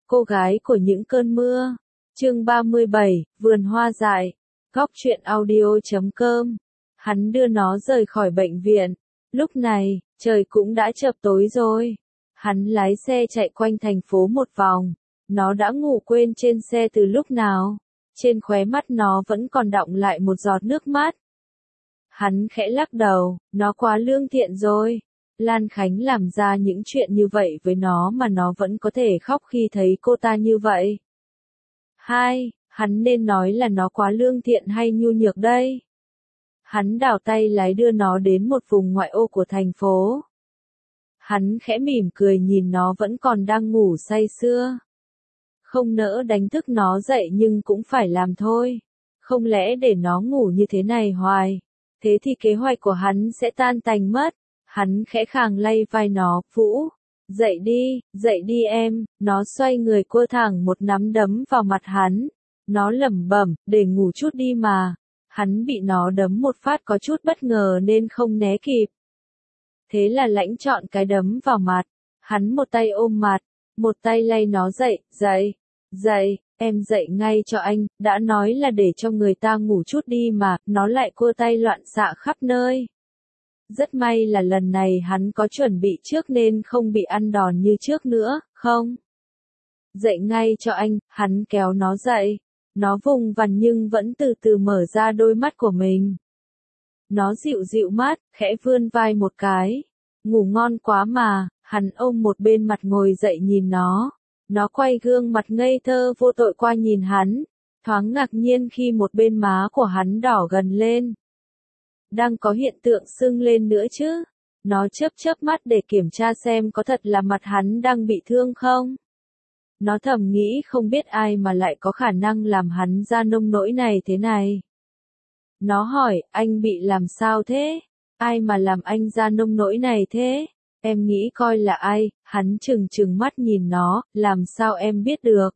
Cô gái của những cơn mưa. Chương 37, Vườn hoa dại. Góc truyện audio.com. Hắn đưa nó rời khỏi bệnh viện. Lúc này, trời cũng đã chập tối rồi. Hắn lái xe chạy quanh thành phố một vòng. Nó đã ngủ quên trên xe từ lúc nào. Trên khóe mắt nó vẫn còn đọng lại một giọt nước mắt. Hắn khẽ lắc đầu, nó quá lương thiện rồi. Lan Khánh làm ra những chuyện như vậy với nó mà nó vẫn có thể khóc khi thấy cô ta như vậy. Hắn nên nói là nó quá lương thiện hay nhu nhược đây? Hắn đảo tay lái đưa nó đến một vùng ngoại ô của thành phố. Hắn khẽ mỉm cười nhìn nó vẫn còn đang ngủ say sưa. Không nỡ đánh thức nó dậy nhưng cũng phải làm thôi. Không lẽ để nó ngủ như thế này hoài? Thế thì kế hoạch của hắn sẽ tan tành mất. Hắn khẽ khàng lay vai nó, Vũ, dậy đi em, nó xoay người cua thẳng một nắm đấm vào mặt hắn. Nó lẩm bẩm, để ngủ chút đi mà. Hắn bị nó đấm một phát có chút bất ngờ nên không né kịp. Thế là lãnh chọn cái đấm vào mặt. Hắn một tay ôm mặt, một tay lay nó dậy, em dậy ngay cho anh, đã nói là để cho người ta ngủ chút đi mà, nó lại cua tay loạn xạ khắp nơi. Rất may là lần này hắn có chuẩn bị trước nên không bị ăn đòn như trước nữa, không? Dậy ngay cho anh, hắn kéo nó dậy. Nó vùng vằng nhưng vẫn từ từ mở ra đôi mắt của mình. Nó dịu mắt, khẽ vươn vai một cái. Ngủ ngon quá mà, hắn ôm một bên mặt ngồi dậy nhìn nó. Nó quay gương mặt ngây thơ vô tội qua nhìn hắn. Thoáng ngạc nhiên khi một bên má của hắn đỏ gần lên. Đang có hiện tượng sưng lên nữa chứ. Nó chớp mắt để kiểm tra xem có thật là mặt hắn đang bị thương không. Nó thầm nghĩ không biết ai mà lại có khả năng làm hắn ra nông nỗi này thế này. Nó hỏi, anh bị làm sao thế? Ai mà làm anh ra nông nỗi này thế? Em nghĩ coi là ai? Hắn trừng mắt nhìn nó, làm sao em biết được?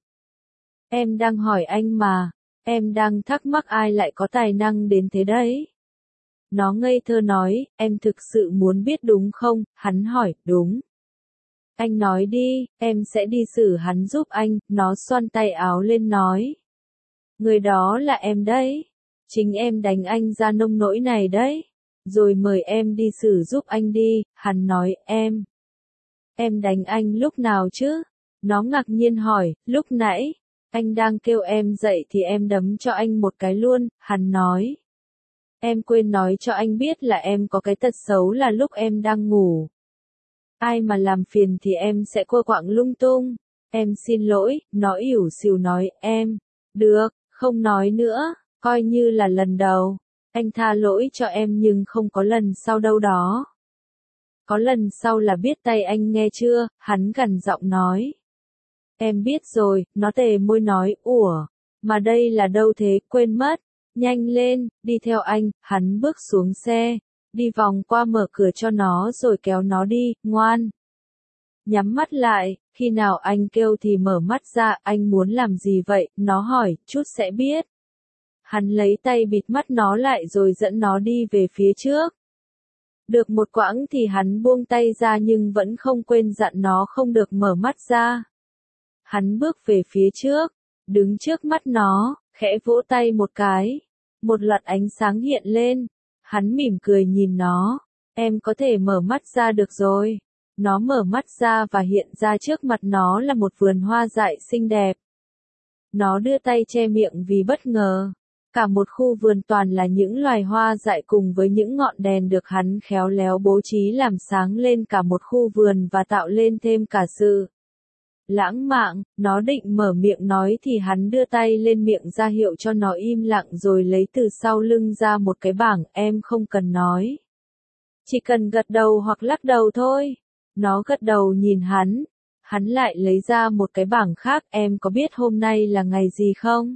Em đang hỏi anh mà, em đang thắc mắc ai lại có tài năng đến thế đấy? Nó ngây thơ nói, em thực sự muốn biết đúng không? Hắn hỏi, đúng. Anh nói đi, em sẽ đi xử hắn giúp anh, nó xoăn tay áo lên nói. Người đó là em đấy. Chính em đánh anh ra nông nỗi này đấy. Rồi mời em đi xử giúp anh đi, hắn nói, em. Em đánh anh lúc nào chứ? Nó ngạc nhiên hỏi, lúc nãy, anh đang kêu em dậy thì em đấm cho anh một cái luôn, hắn nói. Em quên nói cho anh biết là em có cái tật xấu là lúc em đang ngủ. Ai mà làm phiền thì em sẽ quơ quạng lung tung. Em xin lỗi, nó ỉu xìu nói, em. Được, không nói nữa, coi như là lần đầu. Anh tha lỗi cho em nhưng không có lần sau đâu đó. Có lần sau là biết tay anh nghe chưa, hắn gằn giọng nói. Em biết rồi, nó tề môi nói, ủa, mà đây là đâu thế, quên mất. Nhanh lên, đi theo anh, hắn bước xuống xe. Đi vòng qua mở cửa cho nó rồi kéo nó đi, ngoan. Nhắm mắt lại, khi nào anh kêu thì mở mắt ra, anh muốn làm gì vậy, nó hỏi, chút sẽ biết. Hắn lấy tay bịt mắt nó lại rồi dẫn nó đi về phía trước. Được một quãng thì hắn buông tay ra nhưng vẫn không quên dặn nó không được mở mắt ra. Hắn bước về phía trước, đứng trước mắt nó, khẽ vỗ tay một cái. Một loạt ánh sáng hiện lên. Hắn mỉm cười nhìn nó. Em có thể mở mắt ra được rồi. Nó mở mắt ra và hiện ra trước mặt nó là một vườn hoa dại xinh đẹp. Nó đưa tay che miệng vì bất ngờ. Cả một khu vườn toàn là những loài hoa dại cùng với những ngọn đèn được hắn khéo léo bố trí làm sáng lên cả một khu vườn và tạo lên thêm cả sự lãng mạn. Nó định mở miệng nói thì hắn đưa tay lên miệng ra hiệu cho nó im lặng rồi lấy từ sau lưng ra một cái bảng, em không cần nói. Chỉ cần gật đầu hoặc lắc đầu thôi. Nó gật đầu nhìn hắn. Hắn lại lấy ra một cái bảng khác, em có biết hôm nay là ngày gì không?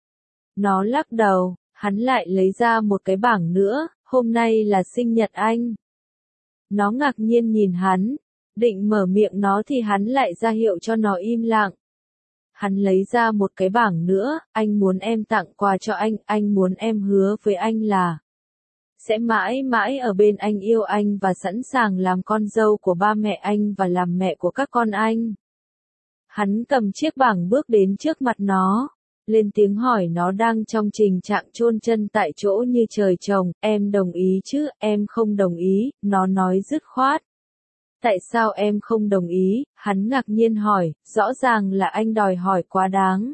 Nó lắc đầu, hắn lại lấy ra một cái bảng nữa, hôm nay là sinh nhật anh. Nó ngạc nhiên nhìn hắn. Định mở miệng nó thì hắn lại ra hiệu cho nó im lặng. Hắn lấy ra một cái bảng nữa, anh muốn em tặng quà cho anh muốn em hứa với anh là sẽ mãi mãi ở bên anh, yêu anh và sẵn sàng làm con dâu của ba mẹ anh và làm mẹ của các con anh. Hắn cầm chiếc bảng bước đến trước mặt nó, lên tiếng hỏi nó đang trong tình trạng chôn chân tại chỗ như trời trồng, em đồng ý chứ, em không đồng ý, nó nói dứt khoát. Tại sao em không đồng ý? Hắn ngạc nhiên hỏi, rõ ràng là anh đòi hỏi quá đáng.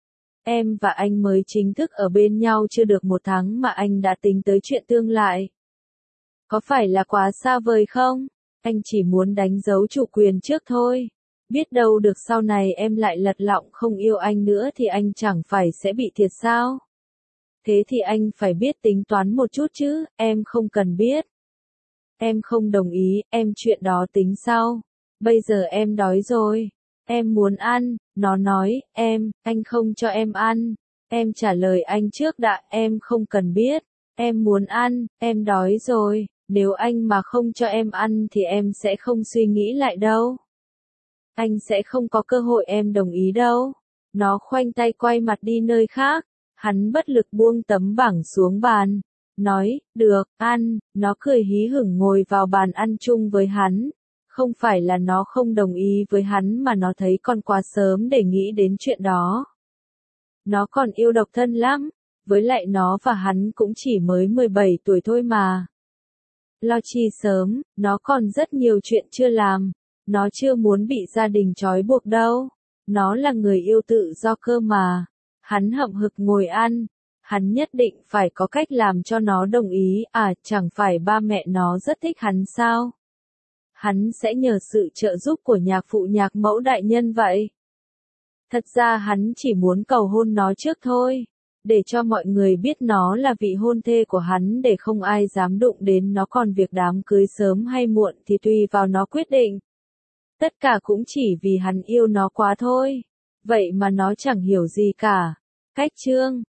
Em và anh mới chính thức ở bên nhau chưa được 1 tháng mà anh đã tính tới chuyện tương lai. Có phải là quá xa vời không? Anh chỉ muốn đánh dấu chủ quyền trước thôi. Biết đâu được sau này em lại lật lọng không yêu anh nữa thì anh chẳng phải sẽ bị thiệt sao? Thế thì anh phải biết tính toán một chút chứ, em không cần biết. Em không đồng ý, em chuyện đó tính sau. Bây giờ em đói rồi. Em muốn ăn, nó nói, anh không cho em ăn. Em trả lời anh trước đã, em không cần biết. Em muốn ăn, em đói rồi, nếu anh mà không cho em ăn thì em sẽ không suy nghĩ lại đâu. Anh sẽ không có cơ hội em đồng ý đâu. Nó khoanh tay quay mặt đi nơi khác. Hắn bất lực buông tấm bảng xuống bàn. Nói, được, ăn, nó cười hí hửng ngồi vào bàn ăn chung với hắn. Không phải là nó không đồng ý với hắn mà nó thấy còn quá sớm để nghĩ đến chuyện đó. Nó còn yêu độc thân lắm, với lại nó và hắn cũng chỉ mới 17 tuổi thôi mà. Lo chi sớm, nó còn rất nhiều chuyện chưa làm. Nó chưa muốn bị gia đình trói buộc đâu. Nó là người yêu tự do cơ mà. Hắn hậm hực ngồi ăn. Hắn nhất định phải có cách làm cho nó đồng ý, chẳng phải ba mẹ nó rất thích hắn sao? Hắn sẽ nhờ sự trợ giúp của nhạc phụ nhạc mẫu đại nhân vậy. Thật ra hắn chỉ muốn cầu hôn nó trước thôi, để cho mọi người biết nó là vị hôn thê của hắn để không ai dám đụng đến nó, còn việc đám cưới sớm hay muộn thì tùy vào nó quyết định. Tất cả cũng chỉ vì hắn yêu nó quá thôi. Vậy mà nó chẳng hiểu gì cả. Cách chương